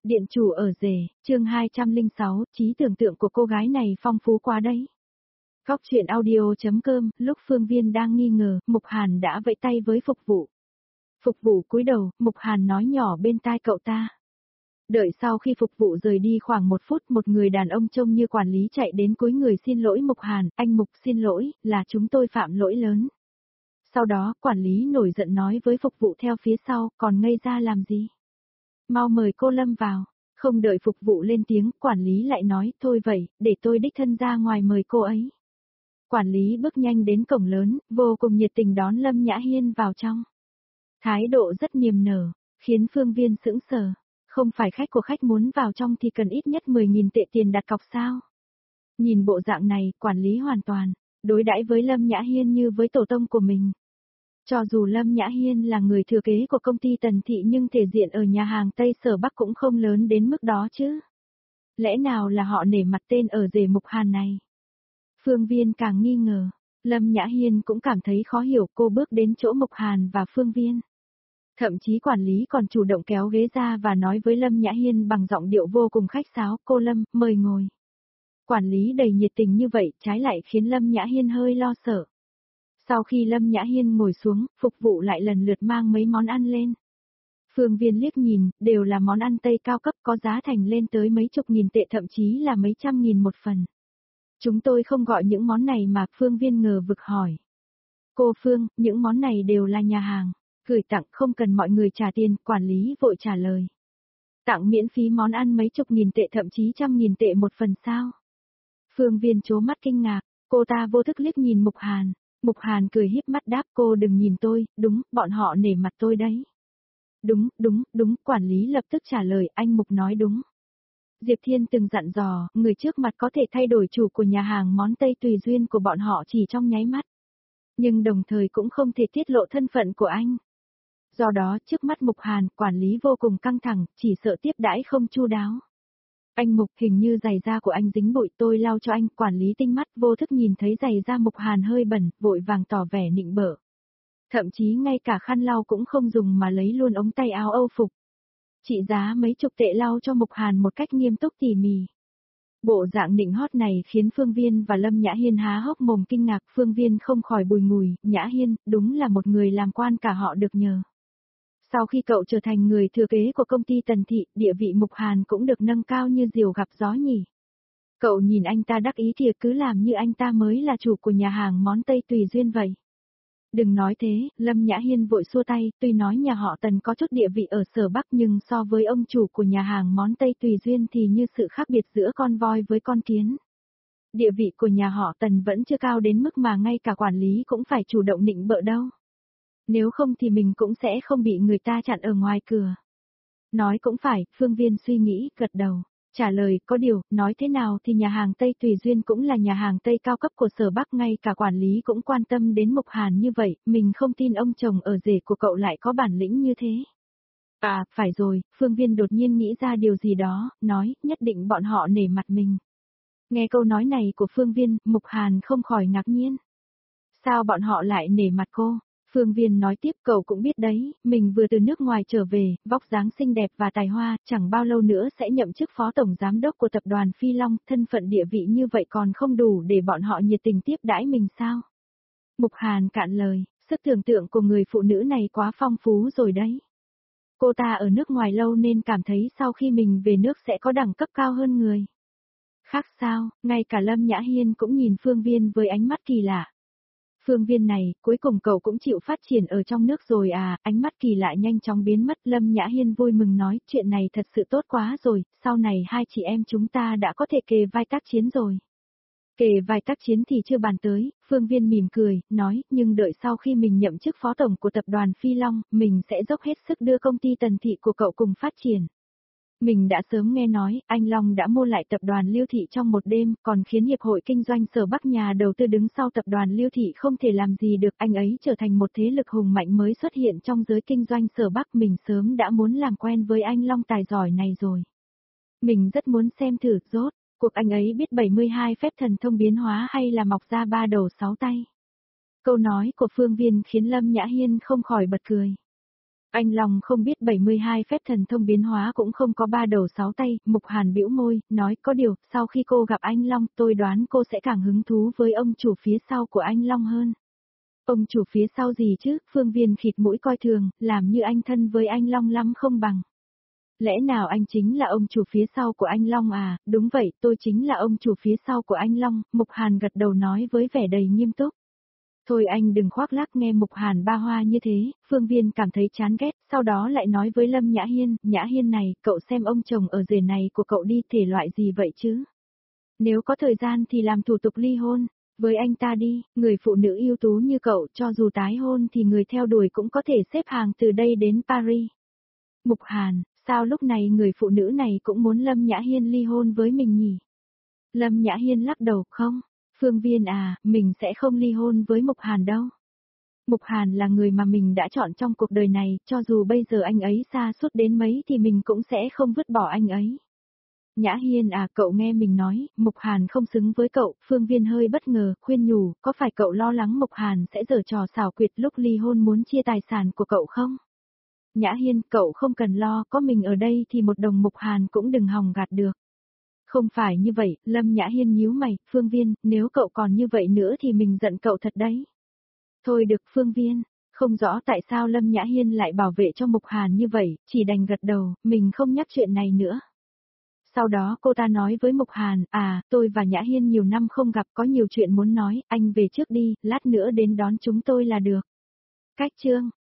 Điện chủ ở rể, chương 206, trí tưởng tượng của cô gái này phong phú quá đấy. Góc chuyện audio.com, lúc Phương Viên đang nghi ngờ, Mục Hàn đã vẫy tay với phục vụ. Phục vụ cúi đầu, Mục Hàn nói nhỏ bên tai cậu ta. Đợi sau khi phục vụ rời đi khoảng 1 phút, một người đàn ông trông như quản lý chạy đến cúi người xin lỗi Mục Hàn, anh Mục xin lỗi, là chúng tôi phạm lỗi lớn. Sau đó, quản lý nổi giận nói với phục vụ theo phía sau, còn ngây ra làm gì? Mau mời cô Lâm vào. Không đợi phục vụ lên tiếng, quản lý lại nói, thôi vậy, để tôi đích thân ra ngoài mời cô ấy. Quản lý bước nhanh đến cổng lớn, vô cùng nhiệt tình đón Lâm Nhã Hiên vào trong. Thái độ rất niềm nở, khiến Phương Viên sững sờ. Không phải khách của khách muốn vào trong thì cần ít nhất 10.000 tệ tiền đặt cọc sao? Nhìn bộ dạng này, quản lý hoàn toàn đối đãi với Lâm Nhã Hiên như với tổ tông của mình. Cho dù Lâm Nhã Hiên là người thừa kế của công ty Tần Thị nhưng thể diện ở nhà hàng Tây Sở Bắc cũng không lớn đến mức đó chứ. Lẽ nào là họ nể mặt tên ở rể Mục Hàn này? Phương Viên càng nghi ngờ, Lâm Nhã Hiên cũng cảm thấy khó hiểu, cô bước đến chỗ Mục Hàn và Phương Viên. Thậm chí quản lý còn chủ động kéo ghế ra và nói với Lâm Nhã Hiên bằng giọng điệu vô cùng khách sáo, cô Lâm, mời ngồi. Quản lý đầy nhiệt tình như vậy trái lại khiến Lâm Nhã Hiên hơi lo sợ. Sau khi Lâm Nhã Hiên ngồi xuống, phục vụ lại lần lượt mang mấy món ăn lên. Phương Viên liếc nhìn, đều là món ăn Tây cao cấp có giá thành lên tới mấy chục nghìn tệ thậm chí là mấy trăm nghìn một phần. Chúng tôi không gọi những món này mà, Phương Viên ngờ vực hỏi. Cô Phương, những món này đều là nhà hàng, gửi tặng không cần mọi người trả tiền, quản lý vội trả lời. Tặng miễn phí món ăn mấy chục nghìn tệ thậm chí trăm nghìn tệ một phần sao? Phương Viên trố mắt kinh ngạc, cô ta vô thức liếc nhìn Mục Hàn. Mục Hàn cười híp mắt đáp, cô đừng nhìn tôi, đúng, bọn họ nể mặt tôi đấy. Đúng, quản lý lập tức trả lời, anh Mục nói đúng. Diệp Thiên từng dặn dò, người trước mặt có thể thay đổi chủ của nhà hàng món Tây tùy duyên của bọn họ chỉ trong nháy mắt. Nhưng đồng thời cũng không thể tiết lộ thân phận của anh. Do đó, trước mắt Mục Hàn, quản lý vô cùng căng thẳng, chỉ sợ tiếp đãi không chu đáo. Anh Mục, hình như giày da của anh dính bụi, tôi lau cho anh, quản lý tinh mắt vô thức nhìn thấy giày da Mục Hàn hơi bẩn, vội vàng tỏ vẻ nịnh bợ. Thậm chí ngay cả khăn lau cũng không dùng mà lấy luôn ống tay áo Âu phục. Trị giá mấy chục tệ lau cho Mục Hàn một cách nghiêm túc tỉ mỉ. Bộ dạng nịnh hót này khiến Phương Viên và Lâm Nhã Hiên há hốc mồm kinh ngạc, Phương Viên không khỏi bùi ngùi, Nhã Hiên, đúng là một người làm quan cả họ được nhờ. Sau khi cậu trở thành người thừa kế của công ty Tần Thị, địa vị Mục Hàn cũng được nâng cao như diều gặp gió nhỉ. Cậu nhìn anh ta đắc ý kìa, cứ làm như anh ta mới là chủ của nhà hàng món Tây tùy duyên vậy. Đừng nói thế, Lâm Nhã Hiên vội xua tay, tuy nói nhà họ Tần có chút địa vị ở Sở Bắc nhưng so với ông chủ của nhà hàng món Tây tùy duyên thì như sự khác biệt giữa con voi với con kiến. Địa vị của nhà họ Tần vẫn chưa cao đến mức mà ngay cả quản lý cũng phải chủ động nịnh bợ đâu. Nếu không thì mình cũng sẽ không bị người ta chặn ở ngoài cửa. Nói cũng phải, Phương Viên suy nghĩ, gật đầu. Trả lời, có điều, nói thế nào thì nhà hàng Tây Tùy Duyên cũng là nhà hàng Tây cao cấp của Sở Bắc, ngay cả quản lý cũng quan tâm đến Mục Hàn như vậy, mình không tin ông chồng ở rể của cậu lại có bản lĩnh như thế. À, phải rồi, Phương Viên đột nhiên nghĩ ra điều gì đó, nói, nhất định bọn họ nể mặt mình. Nghe câu nói này của Phương Viên, Mục Hàn không khỏi ngạc nhiên. Sao bọn họ lại nể mặt cô? Phương Viên nói tiếp, cậu cũng biết đấy, mình vừa từ nước ngoài trở về, vóc dáng xinh đẹp và tài hoa, chẳng bao lâu nữa sẽ nhậm chức phó tổng giám đốc của tập đoàn Phi Long, thân phận địa vị như vậy còn không đủ để bọn họ nhiệt tình tiếp đãi mình sao? Mục Hàn cạn lời, sức tưởng tượng của người phụ nữ này quá phong phú rồi đấy. Cô ta ở nước ngoài lâu nên cảm thấy sau khi mình về nước sẽ có đẳng cấp cao hơn người. Khác sao, ngay cả Lâm Nhã Hiên cũng nhìn Phương Viên với ánh mắt kỳ lạ. Phương Viên này, cuối cùng cậu cũng chịu phát triển ở trong nước rồi à, ánh mắt kỳ lạ nhanh chóng biến mất. Lâm Nhã Hiên vui mừng nói, chuyện này thật sự tốt quá rồi, sau này hai chị em chúng ta đã có thể kề vai tác chiến rồi. Kề vai tác chiến thì chưa bàn tới, Phương Viên mỉm cười, nói, nhưng đợi sau khi mình nhậm chức phó tổng của tập đoàn Phi Long, mình sẽ dốc hết sức đưa công ty Tần Thị của cậu cùng phát triển. Mình đã sớm nghe nói, anh Long đã mua lại tập đoàn Liêu Thị trong một đêm, còn khiến Hiệp hội Kinh doanh Sở Bắc nhà đầu tư đứng sau tập đoàn Liêu Thị không thể làm gì được, anh ấy trở thành một thế lực hùng mạnh mới xuất hiện trong giới kinh doanh Sở Bắc, mình sớm đã muốn làm quen với anh Long tài giỏi này rồi. Mình rất muốn xem thử, rốt cuộc anh ấy biết 72 phép thần thông biến hóa hay là mọc ra 3 đầu 6 tay. Câu nói của Phương Viên khiến Lâm Nhã Hiên không khỏi bật cười. Anh Long không biết 72 phép thần thông biến hóa cũng không có 3 đầu 6 tay, Mục Hàn bĩu môi, nói có điều, sau khi cô gặp anh Long, tôi đoán cô sẽ càng hứng thú với ông chủ phía sau của anh Long hơn. Ông chủ phía sau gì chứ, Phương Viên khịt mũi coi thường, làm như anh thân với anh Long lắm không bằng. Lẽ nào anh chính là ông chủ phía sau của anh Long à, đúng vậy, tôi chính là ông chủ phía sau của anh Long, Mục Hàn gật đầu nói với vẻ đầy nghiêm túc. Thôi anh đừng khoác lác, nghe Mục Hàn ba hoa như thế, Phương Viên cảm thấy chán ghét, sau đó lại nói với Lâm Nhã Hiên này, cậu xem ông chồng ở rể này của cậu đi, thể loại gì vậy chứ? Nếu có thời gian thì làm thủ tục ly hôn, với anh ta đi, người phụ nữ ưu tú như cậu, cho dù tái hôn thì người theo đuổi cũng có thể xếp hàng từ đây đến Paris. Mục Hàn, sao lúc này người phụ nữ này cũng muốn Lâm Nhã Hiên ly hôn với mình nhỉ? Lâm Nhã Hiên lắc đầu, không, Phương Viên à, mình sẽ không ly hôn với Mục Hàn đâu. Mục Hàn là người mà mình đã chọn trong cuộc đời này, cho dù bây giờ anh ấy xa suốt đến mấy thì mình cũng sẽ không vứt bỏ anh ấy. Nhã Hiên à, cậu nghe mình nói, Mục Hàn không xứng với cậu, Phương Viên hơi bất ngờ, khuyên nhủ, có phải cậu lo lắng Mục Hàn sẽ giở trò xảo quyệt lúc ly hôn muốn chia tài sản của cậu không? Nhã Hiên, cậu không cần lo, có mình ở đây thì một đồng Mục Hàn cũng đừng hòng gạt được. Không phải như vậy, Lâm Nhã Hiên nhíu mày, Phương Viên, nếu cậu còn như vậy nữa thì mình giận cậu thật đấy. Thôi được Phương Viên, không rõ tại sao Lâm Nhã Hiên lại bảo vệ cho Mục Hàn như vậy, chỉ đành gật đầu, mình không nhắc chuyện này nữa. Sau đó cô ta nói với Mục Hàn, à, tôi và Nhã Hiên nhiều năm không gặp, có nhiều chuyện muốn nói, anh về trước đi, lát nữa đến đón chúng tôi là được. Cách chương